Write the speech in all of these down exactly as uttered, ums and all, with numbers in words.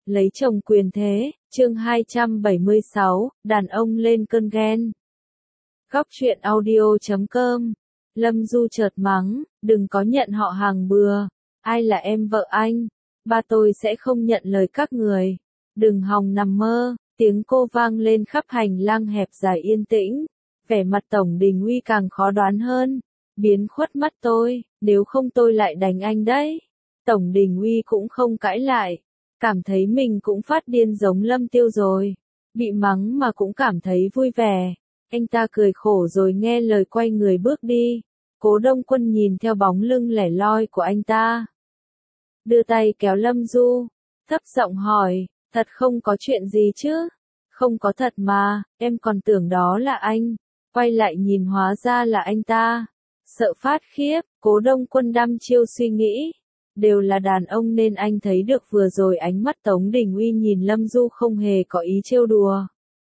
Lấy chồng quyền thế, chương hai trăm bảy mươi sáu, đàn ông lên cơn ghen. Góc truyện audio chấm com. Lâm Du chợt mắng, đừng có nhận họ hàng bừa. Ai là em vợ anh? Ba tôi sẽ không nhận lời các người. Đừng hòng nằm mơ. Tiếng cô vang lên khắp hành lang hẹp dài yên tĩnh. Vẻ mặt Tổng Đình Uy càng khó đoán hơn. Biến khuất mắt tôi, nếu không tôi lại đánh anh đấy. Tổng Đình Uy cũng không cãi lại. Cảm thấy mình cũng phát điên giống Lâm Tiêu rồi. Bị mắng mà cũng cảm thấy vui vẻ. Anh ta cười khổ rồi nghe lời quay người bước đi. Cố Đông Quân nhìn theo bóng lưng lẻ loi của anh ta. Đưa tay kéo Lâm Du. Thấp giọng hỏi, thật không có chuyện gì chứ? Không có thật mà, em còn tưởng đó là anh. Quay lại nhìn hóa ra là anh ta. Sợ phát khiếp, Cố Đông Quân đăm chiêu suy nghĩ. Đều là đàn ông nên anh thấy được vừa rồi ánh mắt Tống Đình Uy nhìn Lâm Du không hề có ý trêu đùa.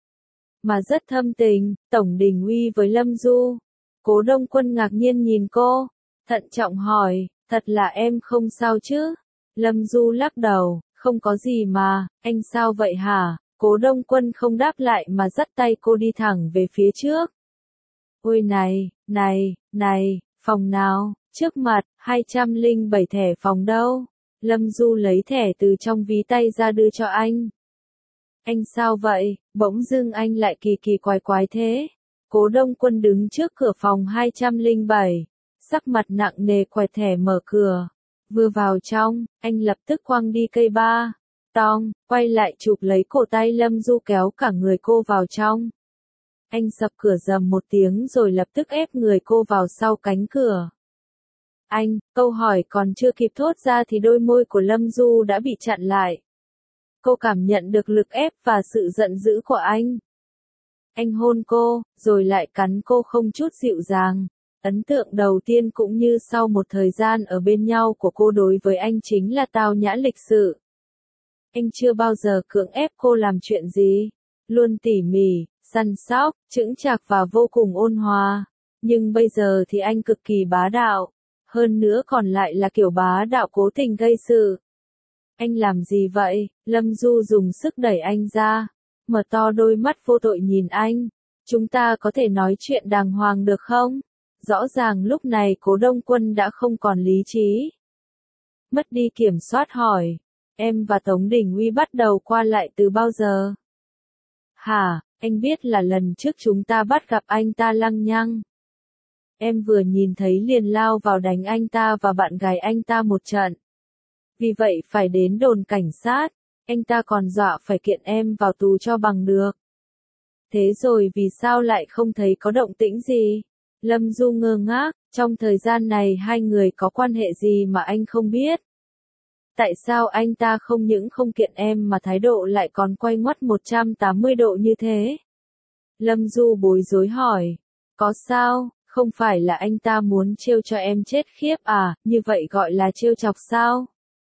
Mà rất thâm tình, Tổng Đình Uy với Lâm Du. Cố Đông Quân ngạc nhiên nhìn cô, thận trọng hỏi, thật là em không sao chứ? Lâm Du lắc đầu, không có gì mà, anh sao vậy hả? Cố Đông Quân không đáp lại mà dắt tay cô đi thẳng về phía trước. Ôi này, này, này, phòng nào? Trước mặt, hai trăm lẻ bảy thẻ phòng đâu? Lâm Du lấy thẻ từ trong ví tay ra đưa cho anh. Anh sao vậy? Bỗng dưng anh lại kỳ kỳ quái quái thế. Cố Đông Quân đứng trước cửa phòng hai trăm lẻ bảy. Sắc mặt nặng nề quẹt thẻ mở cửa. Vừa vào trong, anh lập tức quăng đi cây ba. Tong, quay lại chụp lấy cổ tay Lâm Du kéo cả người cô vào trong. Anh sập cửa rầm một tiếng rồi lập tức ép người cô vào sau cánh cửa. Anh, câu hỏi còn chưa kịp thốt ra thì đôi môi của Lâm Du đã bị chặn lại. Cô cảm nhận được lực ép và sự giận dữ của anh. Anh hôn cô, rồi lại cắn cô không chút dịu dàng. Ấn tượng đầu tiên cũng như sau một thời gian ở bên nhau của cô đối với anh chính là tao nhã lịch sự. Anh chưa bao giờ cưỡng ép cô làm chuyện gì. Luôn tỉ mỉ, săn sóc, chững chạc và vô cùng ôn hòa. Nhưng bây giờ thì anh cực kỳ bá đạo. Hơn nữa còn lại là kiểu bá đạo cố tình gây sự. Anh làm gì vậy? Lâm Du dùng sức đẩy anh ra. Mở to đôi mắt vô tội nhìn anh. Chúng ta có thể nói chuyện đàng hoàng được không? Rõ ràng lúc này Cố Đông Quân đã không còn lý trí. Mất đi kiểm soát hỏi. Em và Tống Đình Uy bắt đầu qua lại từ bao giờ? Hả, anh biết là lần trước chúng ta bắt gặp anh ta lăng nhăng. Em vừa nhìn thấy liền lao vào đánh anh ta và bạn gái anh ta một trận. Vì vậy phải đến đồn cảnh sát, anh ta còn dọa phải kiện em vào tù cho bằng được. Thế rồi vì sao lại không thấy có động tĩnh gì? Lâm Du ngơ ngác, trong thời gian này hai người có quan hệ gì mà anh không biết? Tại sao anh ta không những không kiện em mà thái độ lại còn quay ngoắt một trăm tám mươi độ như thế? Lâm Du bối rối hỏi, có sao? Không phải là anh ta muốn trêu cho em chết khiếp à, như vậy gọi là trêu chọc sao?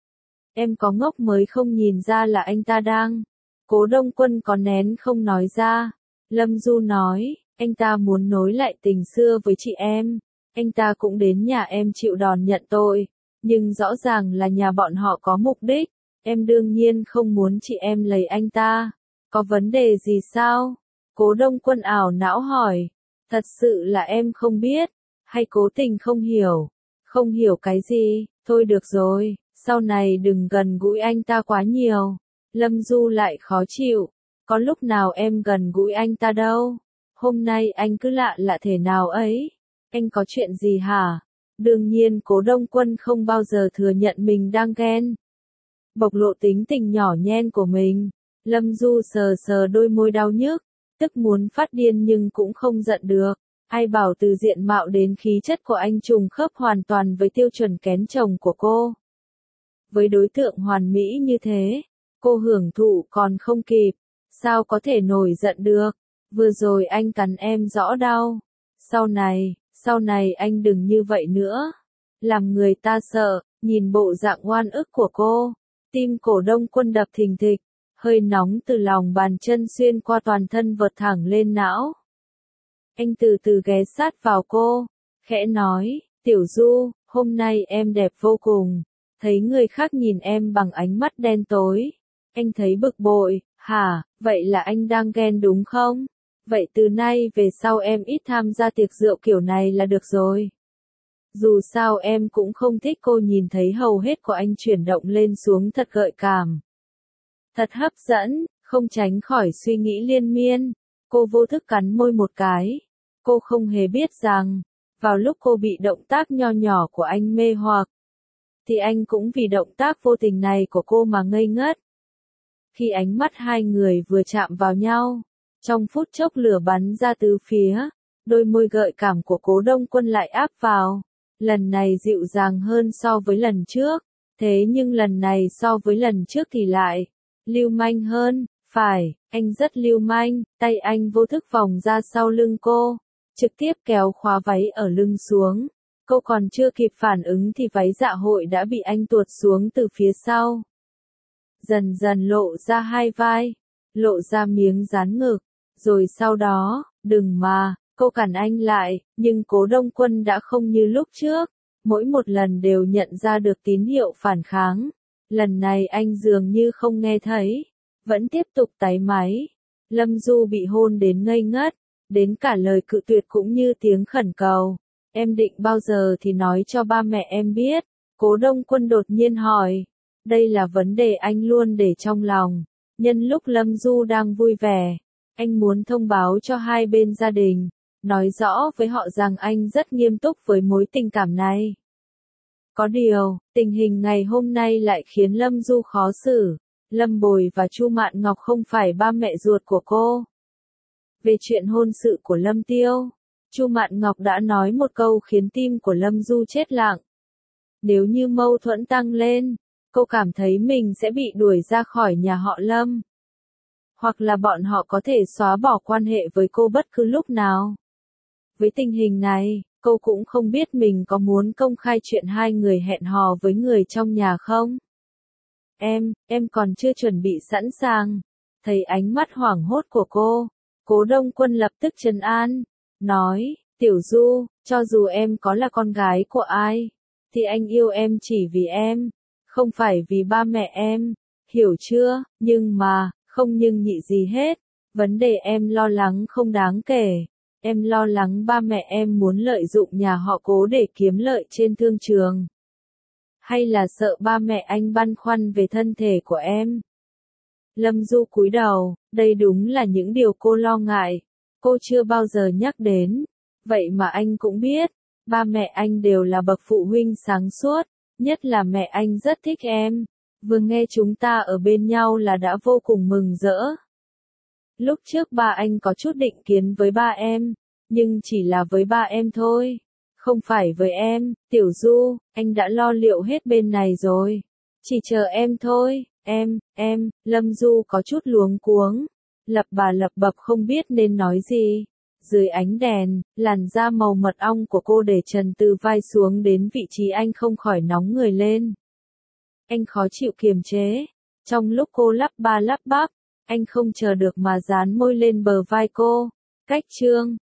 Em có ngốc mới không nhìn ra là anh ta đang. Cố Đông Quân có nén không nói ra. Lâm Du nói, anh ta muốn nối lại tình xưa với chị em. Anh ta cũng đến nhà em chịu đòn nhận tội. Nhưng rõ ràng là nhà bọn họ có mục đích. Em đương nhiên không muốn chị em lấy anh ta. Có vấn đề gì sao? Cố Đông Quân ảo não hỏi. Thật sự là em không biết, hay cố tình không hiểu. Không hiểu cái gì, thôi được rồi, sau này đừng gần gũi anh ta quá nhiều. Lâm Du lại khó chịu, có lúc nào em gần gũi anh ta đâu. Hôm nay anh cứ lạ lạ thể nào ấy. Anh có chuyện gì hả? Đương nhiên Cố Đông Quân không bao giờ thừa nhận mình đang ghen. Bộc lộ tính tình nhỏ nhen của mình. Lâm Du sờ sờ đôi môi đau nhức. Tức muốn phát điên nhưng cũng không giận được. Ai bảo từ diện mạo đến khí chất của anh trùng khớp hoàn toàn với tiêu chuẩn kén chồng của cô. Với đối tượng hoàn mỹ như thế, cô hưởng thụ còn không kịp. Sao có thể nổi giận được? Vừa rồi anh cắn em rõ đau. Sau này, sau này anh đừng như vậy nữa. Làm người ta sợ, nhìn bộ dạng oan ức của cô. Tim Cổ Đông Quân đập thình thịch. Hơi nóng từ lòng bàn chân xuyên qua toàn thân vọt thẳng lên não. Anh từ từ ghé sát vào cô, khẽ nói, Tiểu Du, hôm nay em đẹp vô cùng. Thấy người khác nhìn em bằng ánh mắt đen tối. Anh thấy bực bội, hả, vậy là anh đang ghen đúng không? Vậy từ nay về sau em ít tham gia tiệc rượu kiểu này là được rồi. Dù sao em cũng không thích cô nhìn thấy hầu hết của anh chuyển động lên xuống thật gợi cảm. Thật hấp dẫn, không tránh khỏi suy nghĩ liên miên. Cô vô thức cắn môi một cái. Cô không hề biết rằng, vào lúc cô bị động tác nho nhỏ của anh mê hoặc, thì anh cũng vì động tác vô tình này của cô mà ngây ngất. Khi ánh mắt hai người vừa chạm vào nhau, trong phút chốc lửa bắn ra tứ phía, đôi môi gợi cảm của Cố Đông Quân lại áp vào. Lần này dịu dàng hơn so với lần trước, thế nhưng lần này so với lần trước thì lại lưu manh hơn. Phải, anh rất lưu manh, tay anh vô thức vòng ra sau lưng cô, trực tiếp kéo khóa váy ở lưng xuống. Cô còn chưa kịp phản ứng thì váy dạ hội đã bị anh tuột xuống từ phía sau. Dần dần lộ ra hai vai, lộ ra miếng dán ngực, rồi sau đó, đừng mà, cô cản anh lại, nhưng Cố Đông Quân đã không như lúc trước, mỗi một lần đều nhận ra được tín hiệu phản kháng. Lần này anh dường như không nghe thấy, vẫn tiếp tục táy máy. Lâm Du bị hôn đến ngây ngất, đến cả lời cự tuyệt cũng như tiếng khẩn cầu. Em định bao giờ thì nói cho ba mẹ em biết? Cố Đông Quân đột nhiên hỏi. Đây là vấn đề anh luôn để trong lòng. Nhân lúc Lâm Du đang vui vẻ, anh muốn thông báo cho hai bên gia đình, nói rõ với họ rằng anh rất nghiêm túc với mối tình cảm này. Có điều, tình hình ngày hôm nay lại khiến Lâm Du khó xử. Lâm Bồi và Chu Mạn Ngọc không phải ba mẹ ruột của cô. Về chuyện hôn sự của Lâm Tiêu, Chu Mạn Ngọc đã nói một câu khiến tim của Lâm Du chết lặng. Nếu như mâu thuẫn tăng lên, cô cảm thấy mình sẽ bị đuổi ra khỏi nhà họ Lâm. Hoặc là bọn họ có thể xóa bỏ quan hệ với cô bất cứ lúc nào. Với tình hình này, cô cũng không biết mình có muốn công khai chuyện hai người hẹn hò với người trong nhà không. Em, em còn chưa chuẩn bị sẵn sàng. Thấy ánh mắt hoảng hốt của cô, Cố Đông Quân lập tức trấn an, nói, Tiểu Du, cho dù em có là con gái của ai, thì anh yêu em chỉ vì em, không phải vì ba mẹ em, hiểu chưa? Nhưng mà, không nhưng nhị gì hết, vấn đề em lo lắng không đáng kể. Em lo lắng ba mẹ em muốn lợi dụng nhà họ Cố để kiếm lợi trên thương trường. Hay là sợ ba mẹ anh băn khoăn về thân thể của em? Lâm Du cúi đầu, đây đúng là những điều cô lo ngại. Cô chưa bao giờ nhắc đến. Vậy mà anh cũng biết, ba mẹ anh đều là bậc phụ huynh sáng suốt, nhất là mẹ anh rất thích em. Vừa nghe chúng ta ở bên nhau là đã vô cùng mừng rỡ. Lúc trước ba anh có chút định kiến với ba em, nhưng chỉ là với ba em thôi, không phải với em. Tiểu Du, anh đã lo liệu hết bên này rồi, chỉ chờ em thôi. Em, em, Lâm Du có chút luống cuống, lập bà lập bập không biết nên nói gì. Dưới ánh đèn, làn da màu mật ong của cô để trần từ vai xuống đến vị trí anh không khỏi nóng người lên. Anh khó chịu kiềm chế. Trong lúc cô lắp ba lắp bắp, anh không chờ được mà dán môi lên bờ vai cô. Cách chương